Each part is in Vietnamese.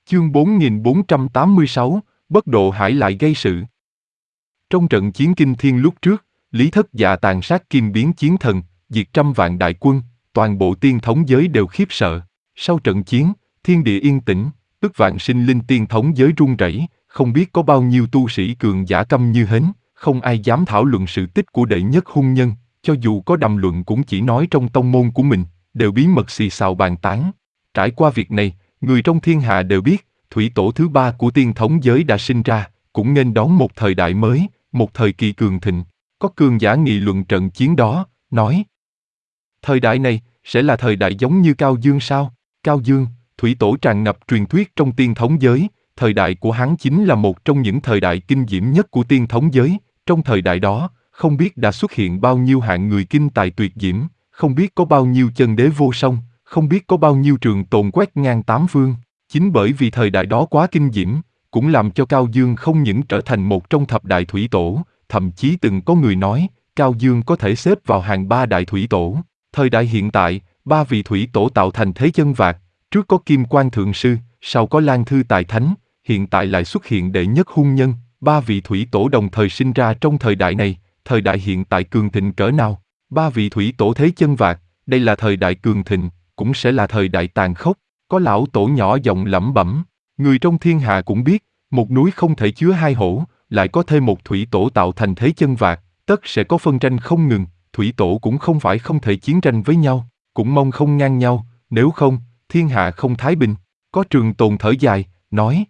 Chương 4486, bất độ hải lại gây sự. Trong trận chiến kinh thiên lúc trước, Lý Thất Dạ tàn sát kim biến chiến thần, diệt trăm vạn đại quân, toàn bộ tiên thống giới đều khiếp sợ. Sau trận chiến, thiên địa yên tĩnh, ức vạn sinh linh tiên thống giới run rẩy, không biết có bao nhiêu tu sĩ cường giả câm như hến, không ai dám thảo luận sự tích của đệ nhất hung nhân, cho dù có đàm luận cũng chỉ nói trong tông môn của mình, đều bí mật xì xào bàn tán. Trải qua việc này, người trong thiên hạ đều biết, thủy tổ thứ ba của tiên thống giới đã sinh ra, cũng nghênh đón một thời đại mới, một thời kỳ cường thịnh. Có cường giả nghị luận trận chiến đó, nói: thời đại này, sẽ là thời đại giống như Cao Dương sao? Cao Dương, thủy tổ tràn ngập truyền thuyết trong tiên thống giới, thời đại của hắn chính là một trong những thời đại kinh diễm nhất của tiên thống giới. Trong thời đại đó, không biết đã xuất hiện bao nhiêu hạng người kinh tài tuyệt diễm, không biết có bao nhiêu chân đế vô song, không biết có bao nhiêu trường tồn quét ngang tám phương. Chính bởi vì thời đại đó quá kinh diễm, cũng làm cho Cao Dương không những trở thành một trong thập đại thủy tổ, thậm chí từng có người nói, Cao Dương có thể xếp vào hàng ba đại thủy tổ. Thời đại hiện tại, ba vị thủy tổ tạo thành thế chân vạc, trước có Kim Quan Thượng Sư, sau có Lan Thư Tài Thánh, hiện tại lại xuất hiện đệ nhất hung nhân, ba vị thủy tổ đồng thời sinh ra trong thời đại này, thời đại hiện tại cường thịnh cỡ nào? Ba vị thủy tổ thế chân vạc, đây là thời đại cường thịnh, cũng sẽ là thời đại tàn khốc. Có lão tổ nhỏ giọng lẩm bẩm, người trong thiên hạ cũng biết, một núi không thể chứa hai hổ, lại có thêm một thủy tổ tạo thành thế chân vạc, tất sẽ có phân tranh không ngừng, thủy tổ cũng không phải không thể chiến tranh với nhau, cũng mong không ngang nhau, nếu không, thiên hạ không thái bình. Có Trường Tồn thở dài, nói: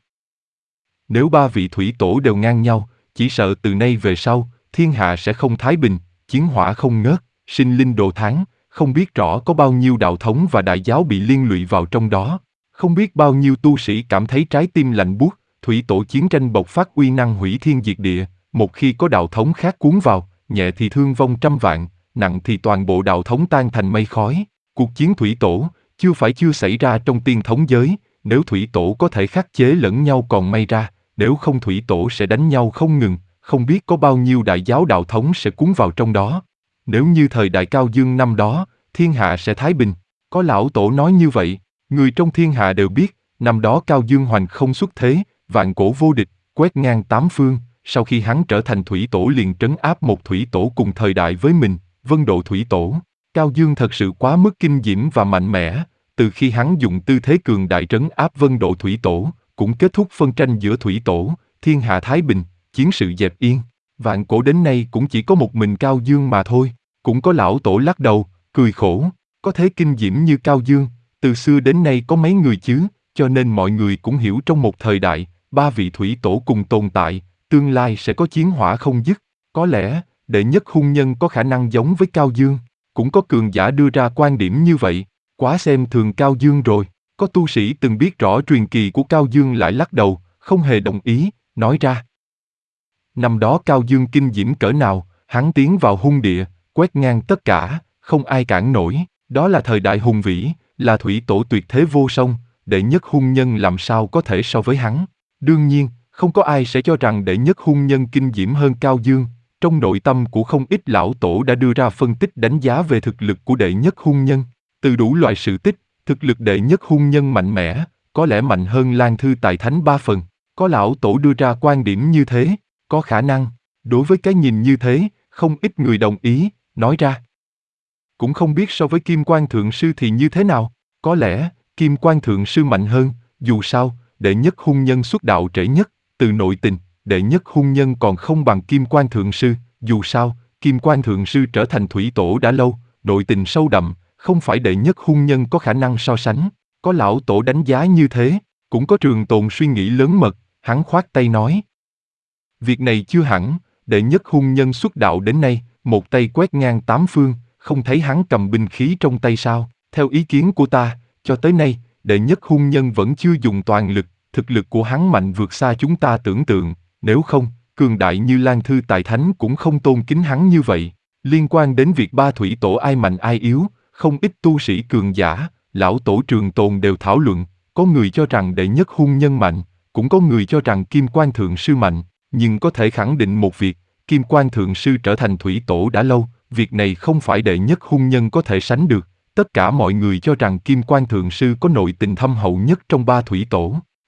nếu ba vị thủy tổ đều ngang nhau, chỉ sợ từ nay về sau, thiên hạ sẽ không thái bình, chiến hỏa không ngớt, sinh linh đồ thán, không biết rõ có bao nhiêu đạo thống và đại giáo bị liên lụy vào trong đó, không biết bao nhiêu tu sĩ cảm thấy trái tim lạnh buốt, thủy tổ chiến tranh bộc phát uy năng hủy thiên diệt địa, một khi có đạo thống khác cuốn vào, nhẹ thì thương vong trăm vạn, nặng thì toàn bộ đạo thống tan thành mây khói. Cuộc chiến thủy tổ, chưa xảy ra trong tiên thống giới, nếu thủy tổ có thể khắc chế lẫn nhau còn may ra, nếu không thủy tổ sẽ đánh nhau không ngừng, không biết có bao nhiêu đại giáo đạo thống sẽ cuốn vào trong đó. Nếu như thời đại Cao Dương năm đó, thiên hạ sẽ thái bình. Có lão tổ nói như vậy, người trong thiên hạ đều biết, năm đó Cao Dương hoành không xuất thế, vạn cổ vô địch, quét ngang tám phương, sau khi hắn trở thành thủy tổ liền trấn áp một thủy tổ cùng thời đại với mình, Vân Độ thủy tổ. Cao Dương thật sự quá mức kinh diễm và mạnh mẽ, từ khi hắn dùng tư thế cường đại trấn áp Vân Độ thủy tổ, cũng kết thúc phân tranh giữa thủy tổ, thiên hạ thái bình, chiến sự dẹp yên. Vạn cổ đến nay cũng chỉ có một mình Cao Dương mà thôi. Cũng có lão tổ lắc đầu, cười khổ, có thế kinh diễm như Cao Dương, từ xưa đến nay có mấy người chứ, cho nên mọi người cũng hiểu trong một thời đại, ba vị thủy tổ cùng tồn tại, tương lai sẽ có chiến hỏa không dứt. Có lẽ, đệ nhất hung nhân có khả năng giống với Cao Dương, cũng có cường giả đưa ra quan điểm như vậy, quá xem thường Cao Dương rồi. Có tu sĩ từng biết rõ truyền kỳ của Cao Dương lại lắc đầu, không hề đồng ý, nói ra: năm đó Cao Dương kinh diễm cỡ nào, hắn tiến vào hung địa, quét ngang tất cả, không ai cản nổi, đó là thời đại hùng vĩ, là thủy tổ tuyệt thế vô song, đệ nhất hung nhân làm sao có thể so với hắn. Đương nhiên, không có ai sẽ cho rằng đệ nhất hung nhân kinh diễm hơn Cao Dương, trong nội tâm của không ít lão tổ đã đưa ra phân tích đánh giá về thực lực của đệ nhất hung nhân. Từ đủ loại sự tích, thực lực đệ nhất hung nhân mạnh mẽ, có lẽ mạnh hơn Lan Thư Tài Thánh 3 phần, có lão tổ đưa ra quan điểm như thế, có khả năng. Đối với cái nhìn như thế, không ít người đồng ý, nói ra: cũng không biết so với Kim Quan Thượng Sư thì như thế nào, có lẽ, Kim Quan Thượng Sư mạnh hơn, dù sao, đệ nhất hung nhân xuất đạo trễ nhất, từ nội tình, đệ nhất hung nhân còn không bằng Kim Quan Thượng Sư, dù sao, Kim Quan Thượng Sư trở thành thủy tổ đã lâu, nội tình sâu đậm, không phải đệ nhất hung nhân có khả năng so sánh. Có lão tổ đánh giá như thế, cũng có Trường Tồn suy nghĩ lớn mật, hắn khoát tay nói: việc này chưa hẳn, đệ nhất hung nhân xuất đạo đến nay, một tay quét ngang tám phương, không thấy hắn cầm binh khí trong tay sao? Theo ý kiến của ta, cho tới nay, đệ nhất hung nhân vẫn chưa dùng toàn lực, thực lực của hắn mạnh vượt xa chúng ta tưởng tượng, nếu không, cường đại như Lan Thư Tài Thánh cũng không tôn kính hắn như vậy. Liên quan đến việc ba thủy tổ ai mạnh ai yếu, không ít tu sĩ cường giả, lão tổ Trường Tồn đều thảo luận, có người cho rằng đệ nhất hung nhân mạnh, cũng có người cho rằng Kim Quan Thượng Sư mạnh, nhưng có thể khẳng định một việc, Kim Quan Thượng Sư trở thành thủy tổ đã lâu, việc này không phải đệ nhất hung nhân có thể sánh được. Tất cả mọi người cho rằng Kim Quan Thượng Sư có nội tình thâm hậu nhất trong ba thủy tổ.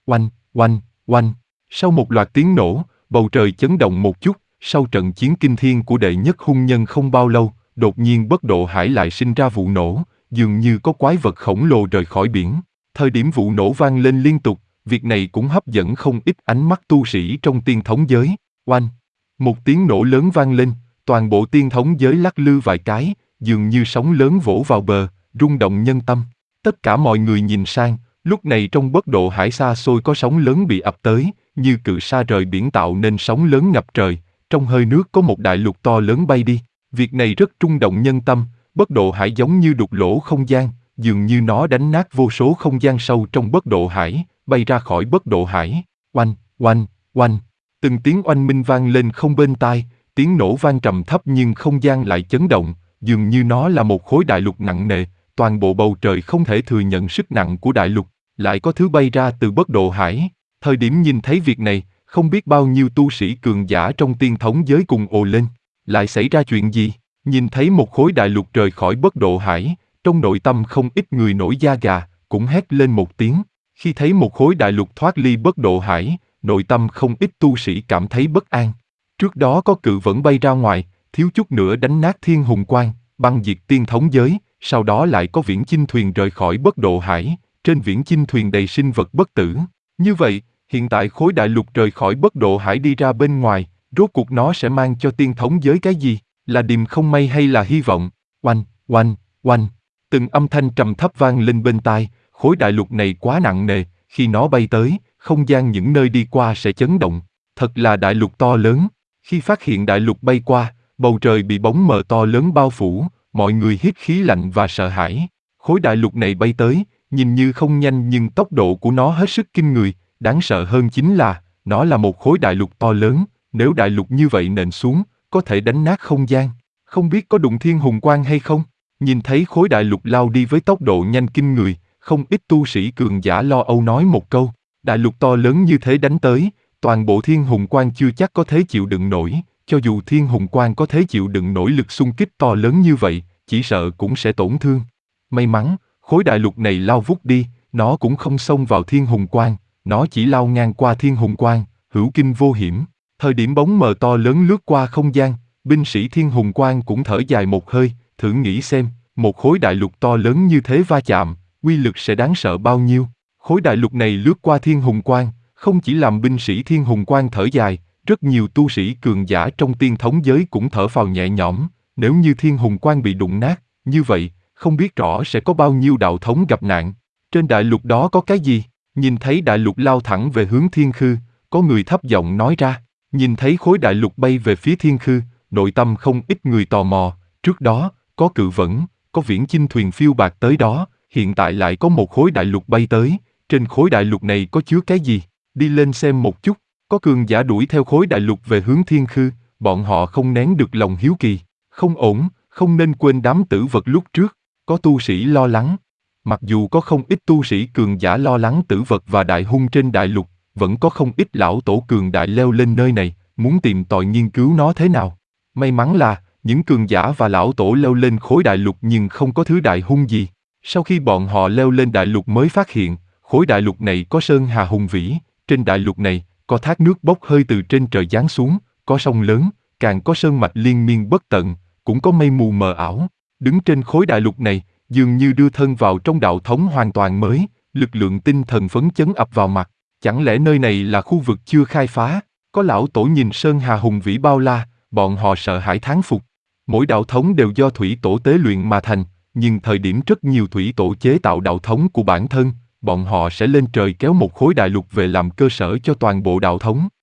oanh, oanh, oanh. Sau một loạt tiếng nổ, bầu trời chấn động một chút, sau trận chiến kinh thiên của đệ nhất hung nhân không bao lâu, đột nhiên Bất Độ Hải lại sinh ra vụ nổ, dường như có quái vật khổng lồ rời khỏi biển. Thời điểm vụ nổ vang lên liên tục, việc này cũng hấp dẫn không ít ánh mắt tu sĩ trong tiên thống giới. Oanh! Một tiếng nổ lớn vang lên, toàn bộ tiên thống giới lắc lư vài cái, dường như sóng lớn vỗ vào bờ, rung động nhân tâm. Tất cả mọi người nhìn sang, lúc này trong Bất Độ Hải xa xôi có sóng lớn bị ập tới, như cự sa rời biển tạo nên sóng lớn ngập trời, trong hơi nước có một đại lục to lớn bay đi. Việc này rất rung động nhân tâm, Bất Độ Hải giống như đục lỗ không gian, dường như nó đánh nát vô số không gian sâu trong Bất Độ Hải, bay ra khỏi Bất Độ Hải. Oanh, oanh, oanh. Từng tiếng oanh minh vang lên không bên tai, tiếng nổ vang trầm thấp nhưng không gian lại chấn động, dường như nó là một khối đại lục nặng nề, toàn bộ bầu trời không thể thừa nhận sức nặng của đại lục, lại có thứ bay ra từ Bất Độ Hải. Thời điểm nhìn thấy việc này, không biết bao nhiêu tu sĩ cường giả trong tiên thống giới cùng ồ lên. Lại xảy ra chuyện gì? Nhìn thấy một khối đại lục rời khỏi Bất Độ Hải, trong nội tâm không ít người nổi da gà, cũng hét lên một tiếng. Khi thấy một khối đại lục thoát ly Bất Độ Hải, nội tâm không ít tu sĩ cảm thấy bất an. Trước đó có cự vẫn bay ra ngoài, thiếu chút nữa đánh nát Thiên Hùng Quang, băng diệt tiên thống giới, sau đó lại có viễn chinh thuyền rời khỏi Bất Độ Hải, trên viễn chinh thuyền đầy sinh vật bất tử. Như vậy, hiện tại khối đại lục rời khỏi Bất Độ Hải đi ra bên ngoài, rốt cuộc nó sẽ mang cho tiên thống giới cái gì? Là điềm không may hay là hy vọng? Oanh, oanh, oanh. Từng âm thanh trầm thấp vang lên bên tai, khối đại lục này quá nặng nề, khi nó bay tới, không gian những nơi đi qua sẽ chấn động. Thật là đại lục to lớn. Khi phát hiện đại lục bay qua, bầu trời bị bóng mờ to lớn bao phủ, mọi người hít khí lạnh và sợ hãi. Khối đại lục này bay tới, nhìn như không nhanh nhưng tốc độ của nó hết sức kinh người, đáng sợ hơn chính là, nó là một khối đại lục to lớn, nếu đại lục như vậy nện xuống, có thể đánh nát không gian. Không biết có đụng Thiên Hùng Quang hay không? Nhìn thấy khối đại lục lao đi với tốc độ nhanh kinh người, không ít tu sĩ cường giả lo âu nói một câu, đại lục to lớn như thế đánh tới, toàn bộ Thiên Hùng Quang chưa chắc có thể chịu đựng nổi, cho dù Thiên Hùng Quang có thể chịu đựng nổi lực xung kích to lớn như vậy, chỉ sợ cũng sẽ tổn thương. May mắn, khối đại lục này lao vút đi, nó cũng không xông vào Thiên Hùng Quang, nó chỉ lao ngang qua Thiên Hùng Quang, hữu kinh vô hiểm. Thời điểm bóng mờ to lớn lướt qua không gian, binh sĩ Thiên Hùng Quang cũng thở dài một hơi, thử nghĩ xem, một khối đại lục to lớn như thế va chạm, uy lực sẽ đáng sợ bao nhiêu. Khối đại lục này lướt qua Thiên Hùng Quang, không chỉ làm binh sĩ Thiên Hùng Quang thở dài, rất nhiều tu sĩ cường giả trong tiên thống giới cũng thở phào nhẹ nhõm, nếu như Thiên Hùng Quang bị đụng nát, như vậy, không biết rõ sẽ có bao nhiêu đạo thống gặp nạn. Trên đại lục đó có cái gì? Nhìn thấy đại lục lao thẳng về hướng Thiên Khư, có người thấp giọng nói ra. Nhìn thấy khối đại lục bay về phía Thiên Khư, nội tâm không ít người tò mò, trước đó, có cự vẫn, có viễn chinh thuyền phiêu bạc tới đó, hiện tại lại có một khối đại lục bay tới, trên khối đại lục này có chứa cái gì? Đi lên xem một chút, có cường giả đuổi theo khối đại lục về hướng Thiên Khư, bọn họ không nén được lòng hiếu kỳ, không ổn, không nên quên đám tử vật lúc trước, có tu sĩ lo lắng. Mặc dù có không ít tu sĩ cường giả lo lắng tử vật và đại hung trên đại lục, vẫn có không ít lão tổ cường đại leo lên nơi này, muốn tìm tòi nghiên cứu nó thế nào. May mắn là, những cường giả và lão tổ leo lên khối đại lục nhưng không có thứ đại hung gì. Sau khi bọn họ leo lên đại lục mới phát hiện, khối đại lục này có sơn hà hùng vĩ, trên đại lục này, có thác nước bốc hơi từ trên trời giáng xuống, có sông lớn, càng có sơn mạch liên miên bất tận, cũng có mây mù mờ ảo. Đứng trên khối đại lục này, dường như đưa thân vào trong đạo thống hoàn toàn mới, lực lượng tinh thần phấn chấn ập vào mặt. Chẳng lẽ nơi này là khu vực chưa khai phá? Có lão tổ nhìn sơn hà hùng vĩ bao la, bọn họ sợ hãi thán phục. Mỗi đạo thống đều do thủy tổ tế luyện mà thành, nhưng thời điểm rất nhiều thủy tổ chế tạo đạo thống của bản thân, bọn họ sẽ lên trời kéo một khối đại lục về làm cơ sở cho toàn bộ đạo thống.